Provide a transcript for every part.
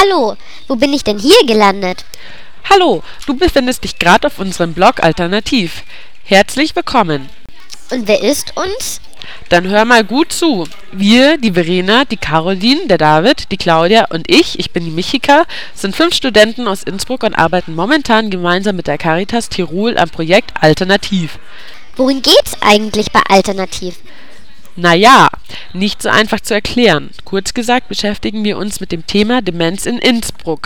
Hallo, wo bin ich denn hier gelandet? Hallo, du befindest dich gerade auf unserem Blog Alternativ. Herzlich willkommen. Und wer ist uns? Dann hör mal gut zu. Wir, die Verena, die Caroline, der David, die Claudia und ich bin die Michika, sind 5 Studenten aus Innsbruck und arbeiten momentan gemeinsam mit der Caritas Tirol am Projekt Alternativ. Worin geht's eigentlich bei Alternativ? Naja, nicht so einfach zu erklären. Kurz gesagt beschäftigen wir uns mit dem Thema Demenz in Innsbruck.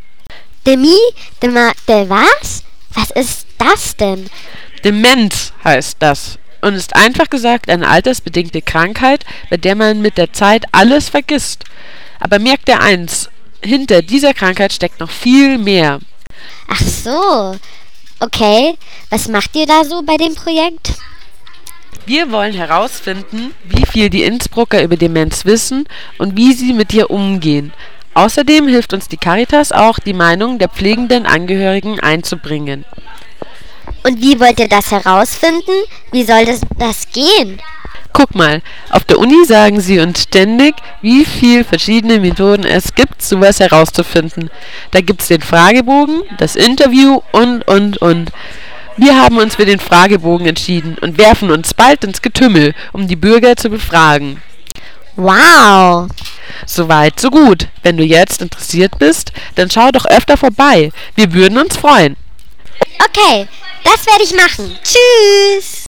Was? Was ist das denn? Demenz heißt das und ist einfach gesagt eine altersbedingte Krankheit, bei der man mit der Zeit alles vergisst. Aber merkt ihr eins, hinter dieser Krankheit steckt noch viel mehr. Ach so. Okay, was macht ihr da so bei dem Projekt? Wir wollen herausfinden, wie viel die Innsbrucker über Demenz wissen und wie sie mit ihr umgehen. Außerdem hilft uns die Caritas auch, die Meinung der pflegenden Angehörigen einzubringen. Und wie wollt ihr das herausfinden? Wie soll das gehen? Guck mal, auf der Uni sagen sie uns ständig, wie viele verschiedene Methoden es gibt, sowas herauszufinden. Da gibt's den Fragebogen, das Interview und. Wir haben uns für den Fragebogen entschieden und werfen uns bald ins Getümmel, um die Bürger zu befragen. Wow! Soweit, so gut. Wenn du jetzt interessiert bist, dann schau doch öfter vorbei. Wir würden uns freuen. Okay, das werde ich machen. Tschüss!